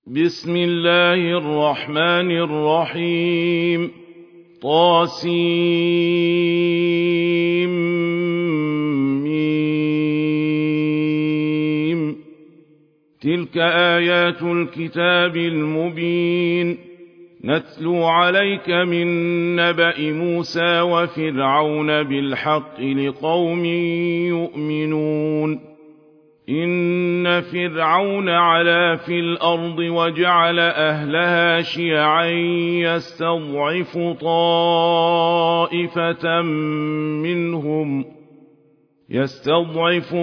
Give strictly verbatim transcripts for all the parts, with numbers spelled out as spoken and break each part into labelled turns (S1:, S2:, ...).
S1: بسم الله الرحمن الرحيم طاسيم تلك آيات الكتاب المبين نتلو عليك من نبأ موسى وفرعون بالحق لقوم يؤمنون إن فرعون علا في الأرض وجعل أهلها شيعا يستضعف طائفة منهم يستضعف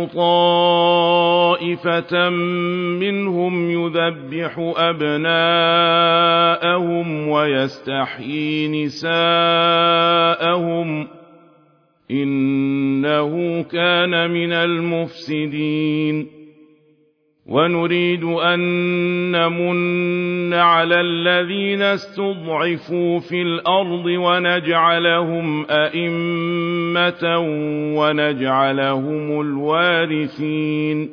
S1: طائفة منهم يذبح أبناءهم ويستحيي نساءهم إنه كان من المفسدين ونريد أن نمن على الذين استضعفوا في الأرض ونجعلهم أئمة ونجعلهم الوارثين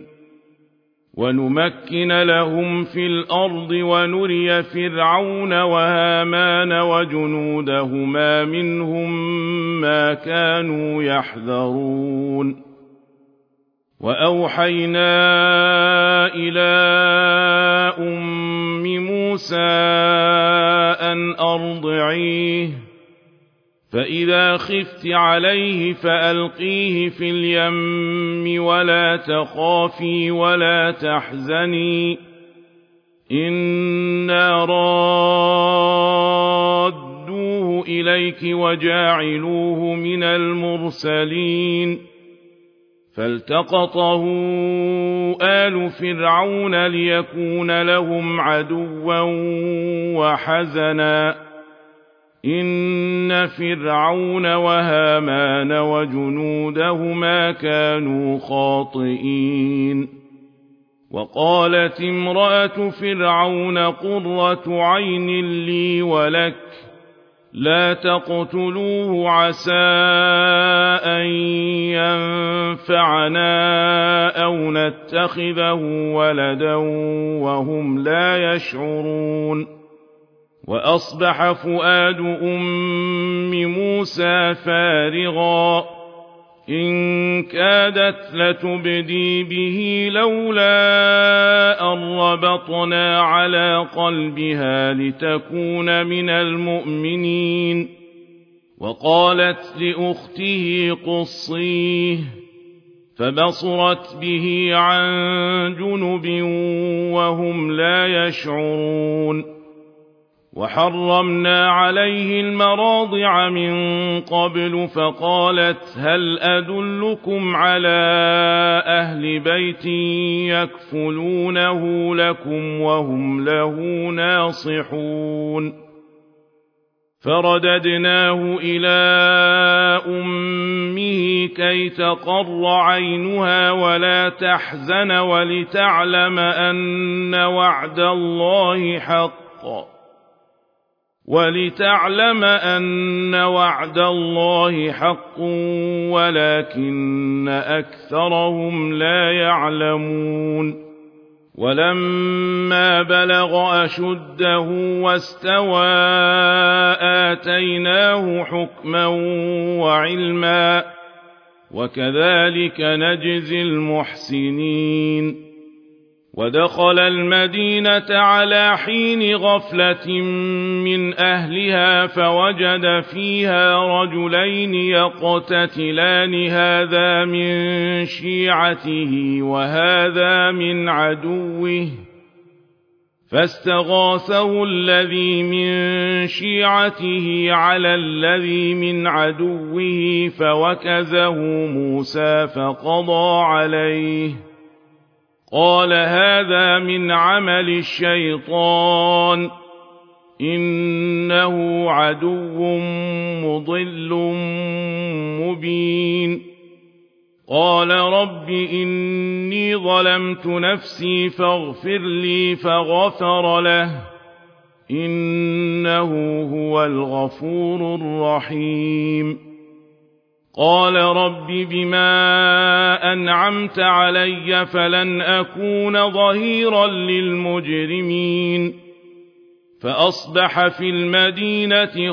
S1: ونمكن لهم في الأرض ونري فرعون وهامان وجنودهما منهم ما كانوا يحذرون وأوحينا إلى أم موسى أن أرضعيه فإذا خفت عليه فألقيه في اليم ولا تخافي ولا تحزني إنا رادوه إليك وجاعلوه من المرسلين فالتقطه آل فرعون ليكون لهم عدوا وحزنا إن فرعون وهامان وجنودهما كانوا خاطئين وقالت امرأة فرعون قرة عين لي ولك لا تقتلوه عسى أن ينفعنا أو نتخذه ولدا وهم لا يشعرون وأصبح فؤاد أم موسى فارغا إن كادت لتبدي به لولا أن ربطنا على قلبها لتكون من المؤمنين وقالت لأخته قصيه فبصرت به عن جنب وهم لا يشعرون وحرمنا عليه المراضع من قبل فقالت هل أدلكم على أهل بيت يكفلونه لكم وهم له ناصحون فرددناه إلى أمه كي تقر عينها ولا تحزن ولتعلم أن وعد الله حق ولتعلم أن وعد الله حق ولكن أكثرهم لا يعلمون ولما بلغ أشده واستوى آتيناه حكما وعلما وكذلك نجزي المحسنين ودخل المدينة على حين غفلة من أهلها فوجد فيها رجلين يقتتلان هذا من شيعته وهذا من عدوه فاستغاثه الذي من شيعته على الذي من عدوه فوكزه موسى فقضى عليه قال هذا من عمل الشيطان إنه عدو مضل مبين قال رب إني ظلمت نفسي فاغفر لي فغفر له إنه هو الغفور الرحيم قال رب بما أنعمت علي فلن أكون ظهيرا للمجرمين فأصبح في المدينة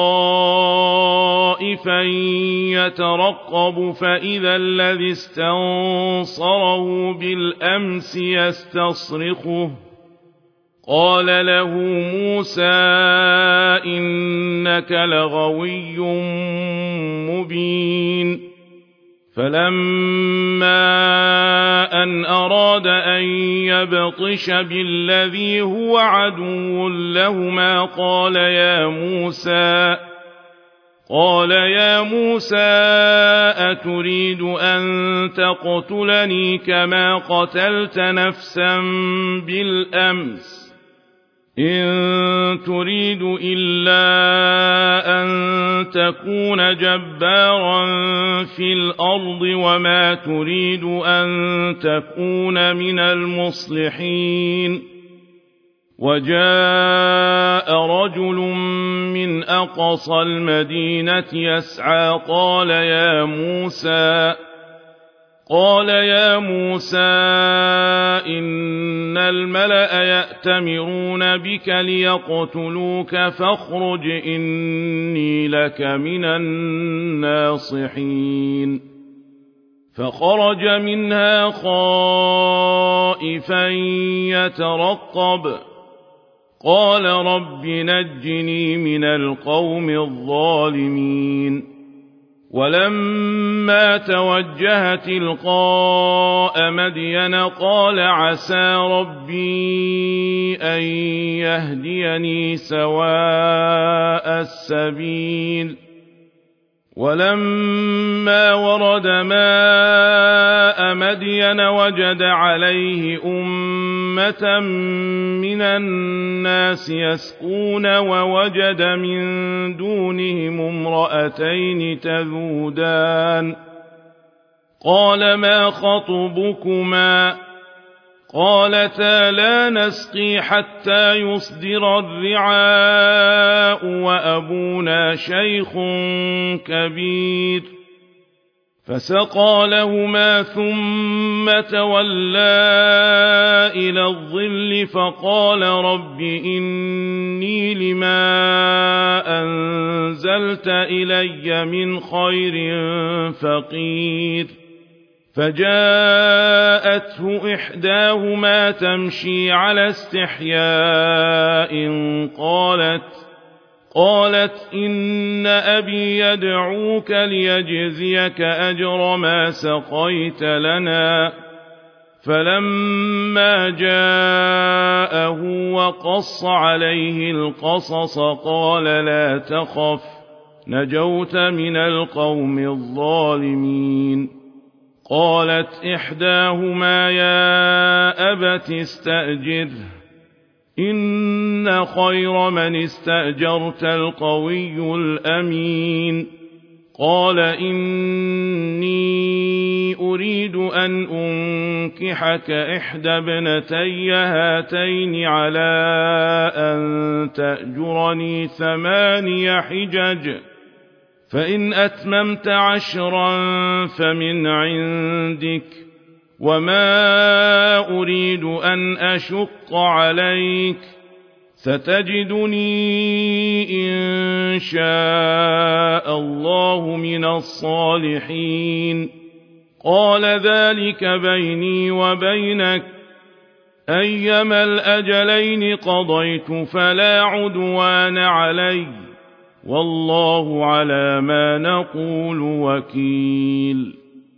S1: خائفا يترقب فإذا الذي استنصره بالأمس يستصرخه قال له موسى إنك لغوي مبين فلما أن أراد أن يبطش بالذي هو عدو لهما قال يا موسى قال يا موسى أتريد أن تقتلني كما قتلت نفسا بالأمس إن تريد إلا أن تكون جبارا في الأرض وما تريد أن تكون من المصلحين وجاء رجل من أقصى المدينة يسعى قال يا موسى قال يا موسى إن الملأ يأتمرون بك ليقتلوك فاخرج إني لك من الناصحين فخرج منها خائفا يترقب قال رب نجني من القوم الظالمين ولما توجه تلقاء مدين قال عسى ربي أن يهديني سواء السبيل ولما ورد ماء مدين وجد عليه أمة من الناس يسقون ووجد من دونهم امرأتين تذودان قال ما خطبكما قالتا لا نسقي حتى يصدر الرعاء وأبونا شيخ كبير فسقى لهما ثم تولى إلى الظل فقال رب إني لما أنزلت إلي من خير فقير فجاءته إحداهما تمشي على استحياء قالت قالت إن أبي يدعوك ليجزيك أجر ما سقيت لنا فلما جاءه وقص عليه القصص قال لا تخف نجوت من القوم الظالمين قالت إحداهما يا أبت استأجره إن خير من استأجرت القوي الأمين قال إني أريد أن أنكحك إحدى ابنتي هاتين على أن تأجرني ثماني حجج فإن أتممت عشرا فمن عندك وما أريد أن أشق عليك ستجدني إن شاء الله من الصالحين قال ذلك بيني وبينك أيما الأجلين قضيت فلا عدوان علي والله على ما نقول وكيل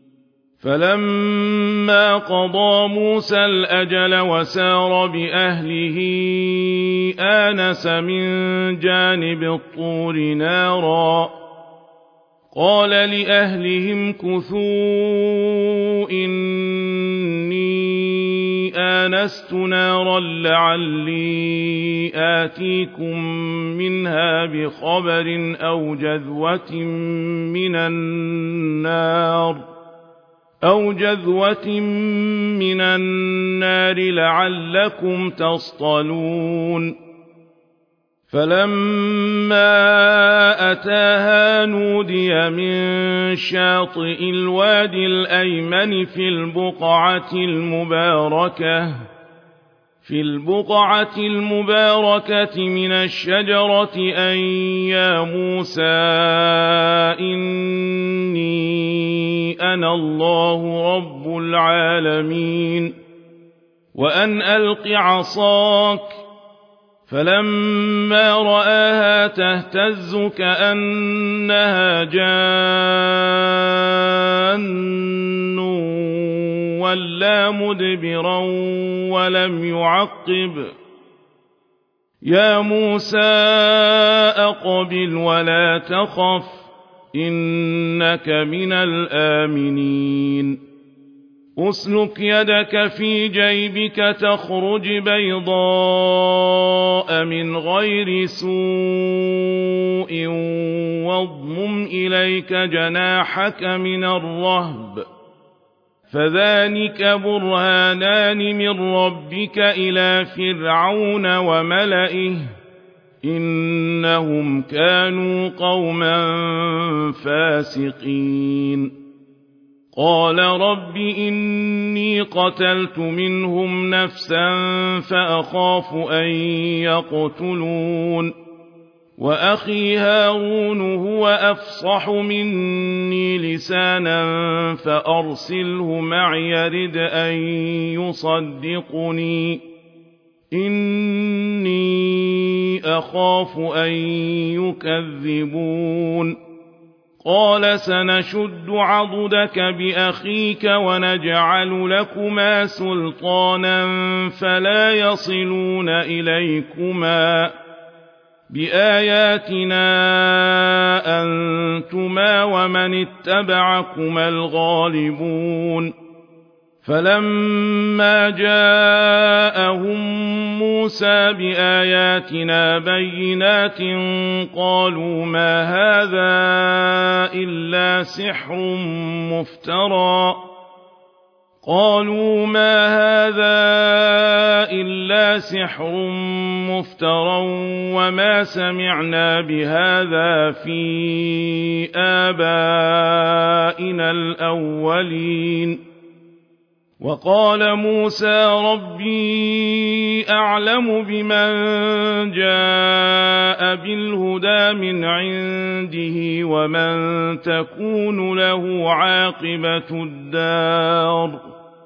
S1: فلما قضى موسى الأجل وسار بأهله آنس من جانب الطور نارا قال لأهلهم كثوا إني آنست نارا لعلي آتيكم منها بخبر أو جذوة من النار أو جذوة من النار لعلكم تصطلون فلما أتاها نودي من شاطئ الوادي الأيمن في البقعة المباركة في البقعة المباركة من الشجرة أن يا موسى إني أنا الله رب العالمين وأن ألق عصاك فلما رآها تهتز كأنها جان ولا مدبرا ولم يعقب يا موسى أقبل ولا تخف إنك من الآمنين أسلك يدك في جيبك تخرج بيضاء من غير سوء واضمم إليك جناحك من الرهب فذلك برهانان من ربك إلى فرعون وملئه إنهم كانوا قوما فاسقين قال رب إني قتلت منهم نفسا فأخاف أن يقتلون وأخي هارون هو أفصح مني لسانا فأرسله معي يرد أن يصدقني إني أخاف أن يكذبون قال سنشد عضدك بأخيك ونجعل لكما سلطانا فلا يصلون إليكما بآياتنا أنتما ومن اتبعكما الغالبون فلما جاءهم موسى بآياتنا بينات قالوا ما هذا إلا سحر مفترى قالوا ما هذا إلا سحر مفترى وما سمعنا بهذا في آبائنا الأولين وقال موسى ربي أعلم بمن جاء بالهدى من عنده ومن تكون له عاقبة الدار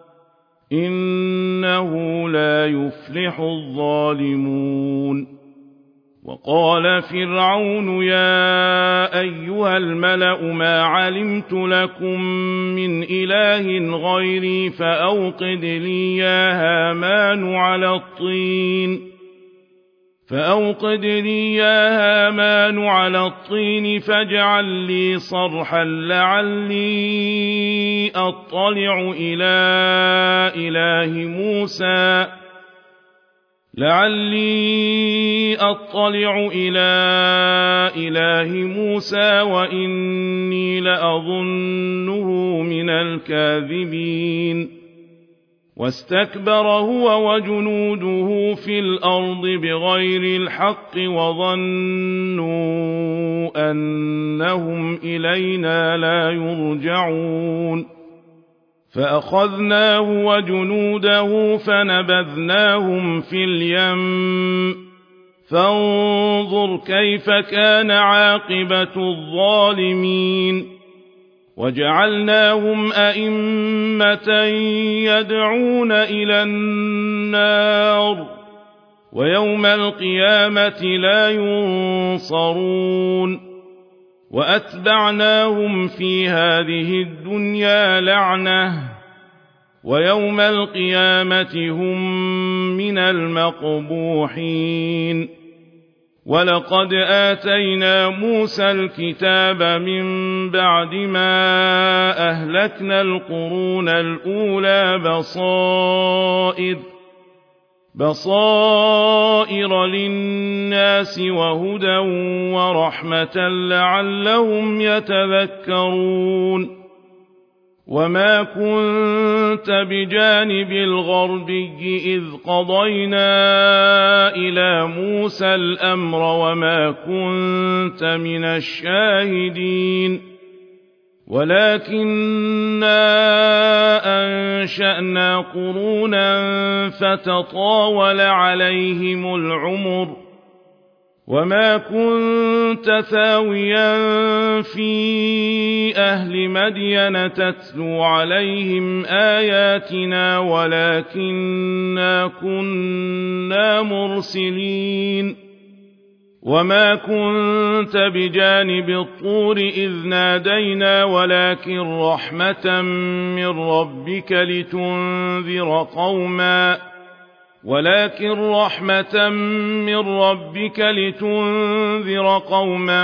S1: إنه لا يفلح الظالمون وقال فرعون يا أيها الملأ ما علمت لكم من إله غيري فأوقد لي يا هامان على الطين فأوقد لي يا هامان على الطين فاجعل لي صرحا لعلي أطلع إلى إله موسى لعلي أطلع إلى إله موسى وإني لأظنه من الكاذبين واستكبر هو وجنوده في الأرض بغير الحق وظنوا أنهم إلينا لا يرجعون فأخذناه وجنوده فنبذناهم في اليم فانظر كيف كان عاقبة الظالمين وجعلناهم أئمة يدعون إلى النار ويوم القيامة لا ينصرون وأتبعناهم في هذه الدنيا لعنة ويوم القيامة هم من المقبوحين ولقد آتينا موسى الكتاب من بعد ما أهلكنا القرون الأولى بصائر بصائر للناس وهدى ورحمة لعلهم يتذكرون وما كنت بجانب الغربي إذ قضينا إلى موسى الأمر وما كنت من الشاهدين ولكننا أنشأنا قرونا فتطاول عليهم العمر وما كنت ثاويا في أهل مدين تتلو عليهم آياتنا ولكننا كنا مرسلين وما كنت بجانب الطور إذ نادينا ولكن رحمة من ربك لتنذر قوما ولكن رحمة من ربك لتنذر قوما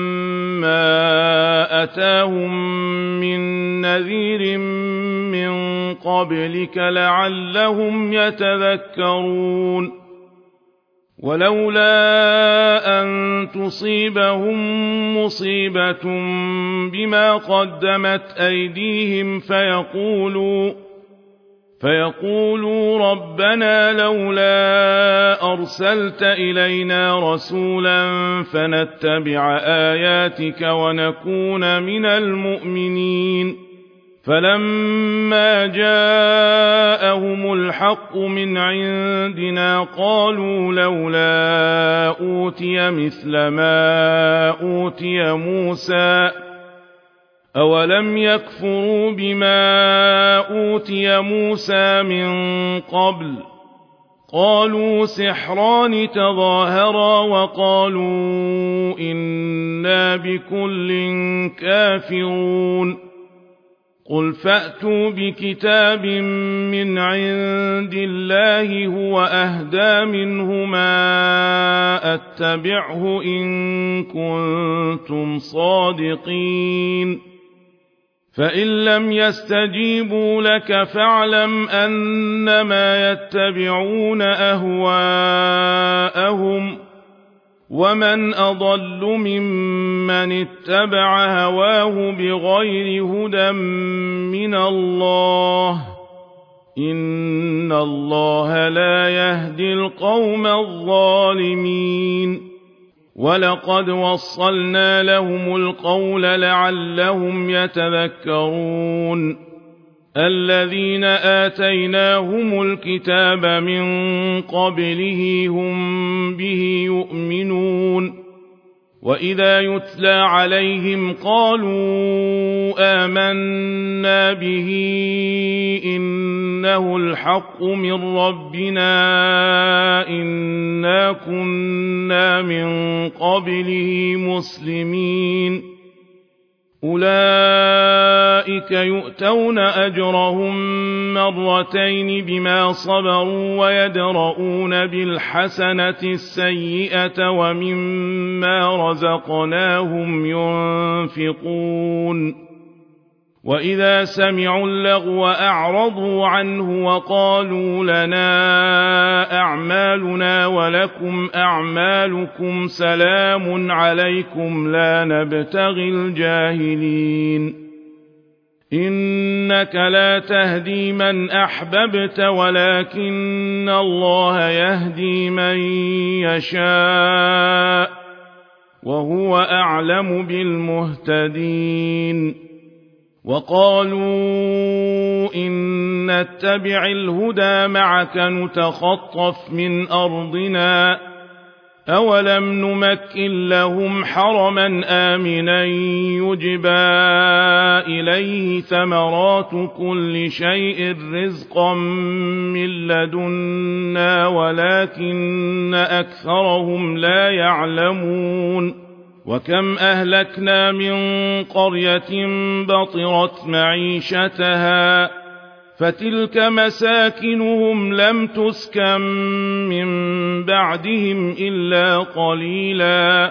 S1: ما أتاهم من نذير من قبلك لعلهم يتذكرون ولولا أن تصيبهم مصيبة بما قدمت أيديهم فيقولوا فيقولوا ربنا لولا أرسلت إلينا رسولا فنتبع آياتك ونكون من المؤمنين فلما جاءهم الحق من عندنا قالوا لولا أوتي مثل ما أوتي موسى أولم يكفروا بما أوتي موسى من قبل قالوا سحران تظاهرا وقالوا إنا بكل كافرون قل فأتوا بكتاب من عند الله هو أهدى منهما أتبعه إن كنتم صادقين فإن لم يستجيبوا لك فاعلم أنما يتبعون أهواءهم ومن أضل ممن اتبع هواه بغير هدى من الله إن الله لا يهدي القوم الظالمين ولقد وصلنا لهم القول لعلهم يتذكرون الذين آتيناهم الكتاب من قبله هم به يؤمنون وإذا يتلى عليهم قالوا آمنا به إنه الحق من ربنا إنا كنا من قبله مسلمين أولئك يؤتون أجرهم مرتين بما صبروا ويدرؤون بالحسنة السيئة ومما رزقناهم ينفقون وإذا سمعوا اللغو أعرضوا عنه وقالوا لنا أعمالنا ولكم أعمالكم سلام عليكم لا نبتغي الجاهلين إنك لا تهدي من أحببت ولكن الله يهدي من يشاء وهو أعلم بالمهتدين وقالوا إن نتبع الهدى معك نتخطف من أرضنا أولم نمكن لهم حرما آمنا يجبى إليه ثمرات كل شيء رزقا من لدنا ولكن أكثرهم لا يعلمون وكم أهلكنا من قرية بطرت معيشتها فتلك مساكنهم لم تسكن من بعدهم إلا قليلا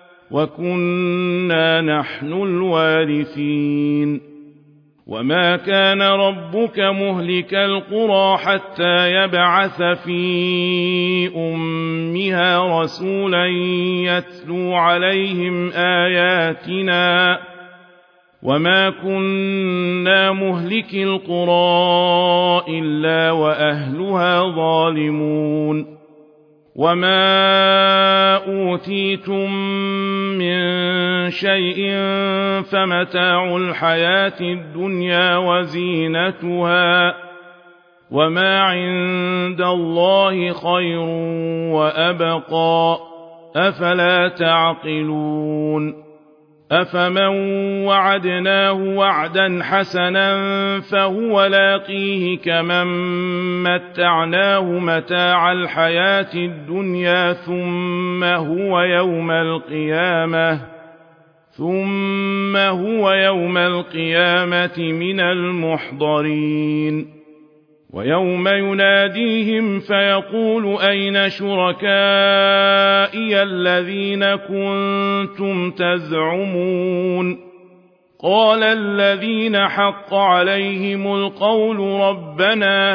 S1: وكنا نحن الوارثين وما كان ربك مهلك القرى حتى يبعث في أمها رسولا يتلو عليهم آياتنا وما كنا مهلكي القرى إلا وأهلها ظالمون وما أوتيتم من شيء فمتاع الحياة الدنيا وزينتها وما عند الله خير وأبقى أفلا تعقلون أفمن وعدناه وعدا حسنا فهو لاقيه كمن متعناه متاع الحياة الدنيا ثم هو يوم القيامة ثم هو يوم القيامة من المحضرين ويوم يناديهم فيقول أين شركائي الذين كنتم تزعمون قال الذين حق عليهم القول ربنا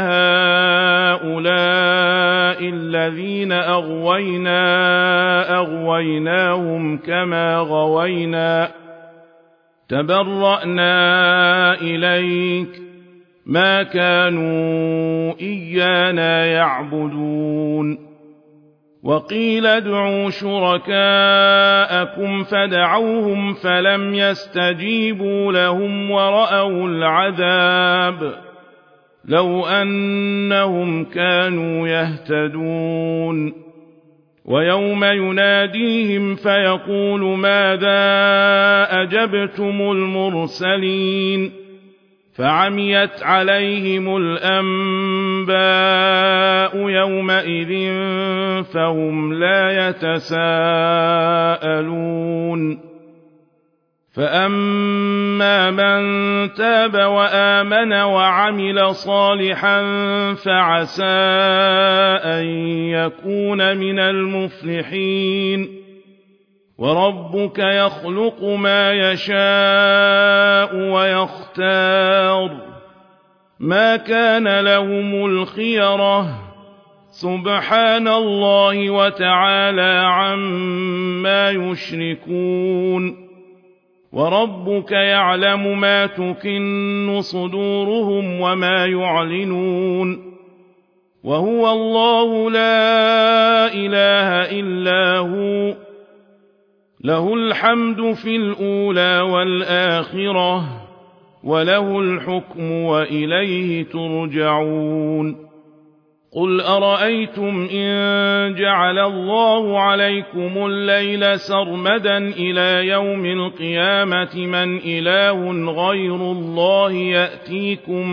S1: هؤلاء الذين أغوينا أغويناهم كما غوينا تبرأنا إليك ما كانوا إيانا يعبدون وقيل ادعوا شركاءكم فدعوهم فلم يستجيبوا لهم ورأوا العذاب لو أنهم كانوا يهتدون ويوم يناديهم فيقول ماذا أجبتم المرسلين فعميت عليهم الأنباء يومئذ فهم لا يتساءلون فأما من تاب وآمن وعمل صالحا فعسى أن يكون من المفلحين وربك يخلق ما يشاء ويختار ما كان لهم الخيرة سبحان الله وتعالى عما يشركون وربك يعلم ما تكن صدورهم وما يعلنون وهو الله لا إله إلا هو له الحمد في الأولى والآخرة وله الحكم وإليه ترجعون قل أرأيتم إن جعل الله عليكم الليل سرمدا إلى يوم القيامة من إله غير الله يأتيكم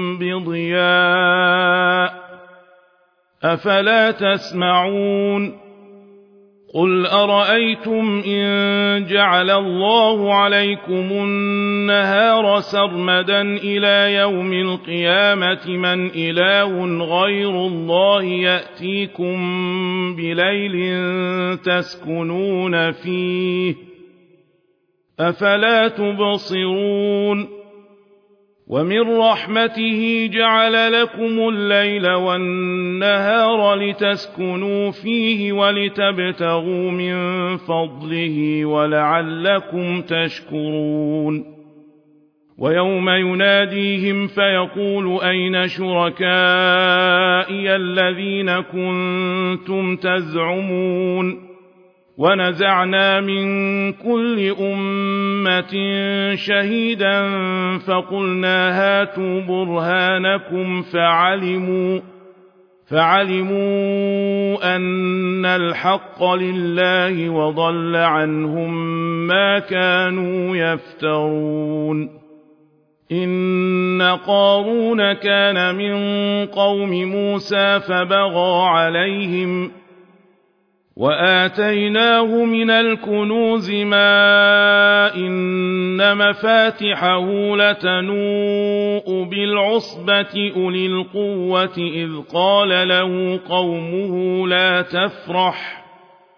S1: بضياء أفلا تسمعون قل أرأيتم إن جعل الله عليكم النهار سرمدا إلى يوم القيامة من إله غير الله يأتيكم بليل تسكنون فيه أفلا تبصرون ومن رحمته جعل لكم الليل والنهار لتسكنوا فيه ولتبتغوا من فضله ولعلكم تشكرون ويوم يناديهم فيقول أين شركائي الذين كنتم تزعمون ونزعنا من كل أمة شهيدا فقلنا هاتوا برهانكم فعلموا فعلموا أن الحق لله وضل عنهم ما كانوا يفترون إن قارون كان من قوم موسى فبغى عليهم وآتيناه من الكنوز ما إن مفاتحه لتنوء بالعصبة أولي القوة إذ قال له قومه لا تفرح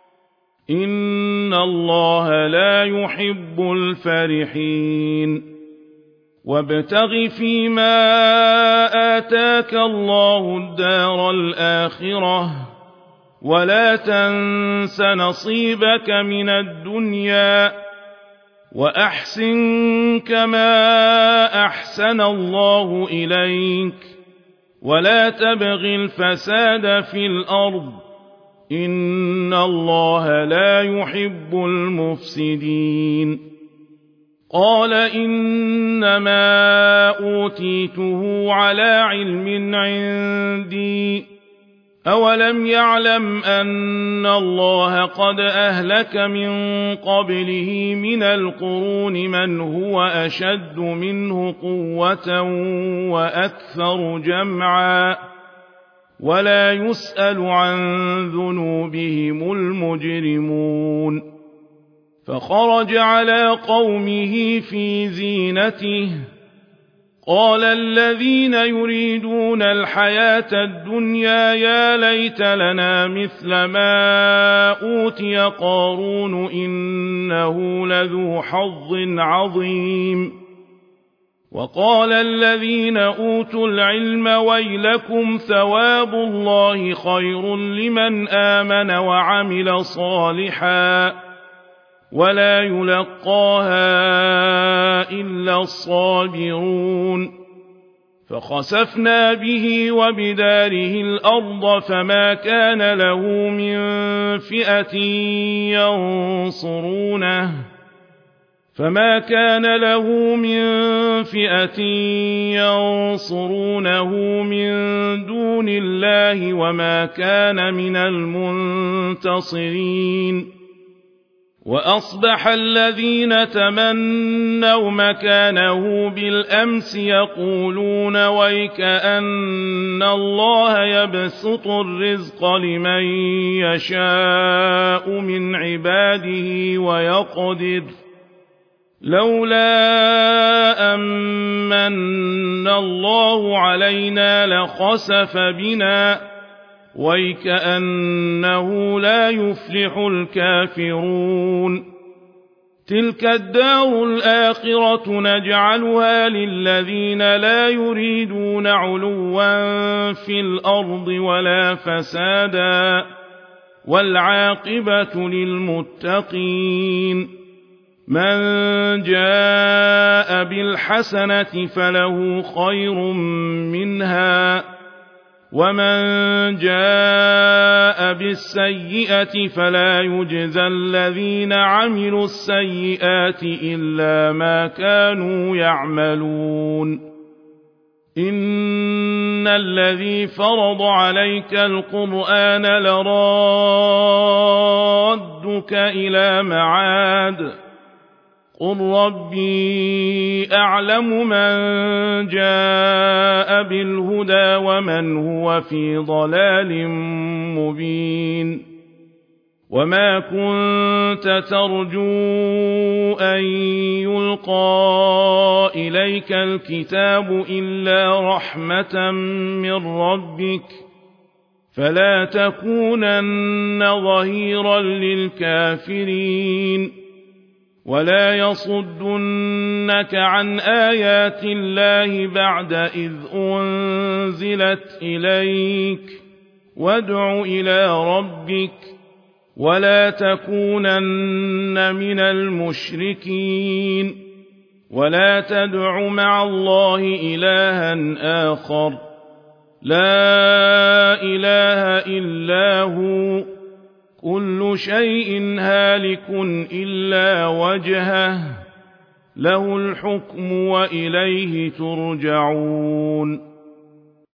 S1: إن الله لا يحب الفرحين وابتغ فيما آتاك الله الدار الآخرة ولا تنس نصيبك من الدنيا وأحسن كما أحسن الله إليك ولا تبغ الفساد في الأرض إن الله لا يحب المفسدين قال إنما أوتيته على علم عندي أولم يعلم أن الله قد أهلك من قبله من القرون من هو أشد منه قوة وأكثر جمعا ولا يسأل عن ذنوبهم المجرمون فخرج على قومه في زينته قال الذين يريدون الحياة الدنيا يا ليت لنا مثل ما أوتي قارون إنه لذو حظ عظيم وقال الذين أوتوا العلم ويلكم ثواب الله خير لمن آمن وعمل صالحا ولا يلقاها إلا الصابرون فخسفنا به وبداره الأرض فما كان له من فئة ينصرونه فما كان له من فئة ينصرونه من دون الله وما كان من المنتصرين وأصبح الذين تمنوا مكانه بالأمس يقولون ويك أن الله يبسط الرزق لمن يشاء من عباده ويقدر لولا أمن الله علينا لخسف بنا ويكأنه لا يفلح الكافرون تلك الدار الآخرة نجعلها للذين لا يريدون علوا في الأرض ولا فسادا والعاقبة للمتقين من جاء بالحسنة فله خير منها ومن جاء بالسيئة فلا يجزى الذين عملوا السيئات إلا ما كانوا يعملون إن الذي فرض عليك القرآن لرادك إلى معاد قل ربي أعلم من جاء بالهدى ومن هو في ضلال مبين وما كنت ترجو أن يلقى إليك الكتاب إلا رحمة من ربك فلا تكونن ظهيرا للكافرين ولا يصدنك عن آيات الله بعد إذ أنزلت إليك وادع إلى ربك ولا تكونن من المشركين ولا تدع مع الله إلها آخر لا إله إلا هو كل شيء هالك إلا وجهه له الحكم وإليه ترجعون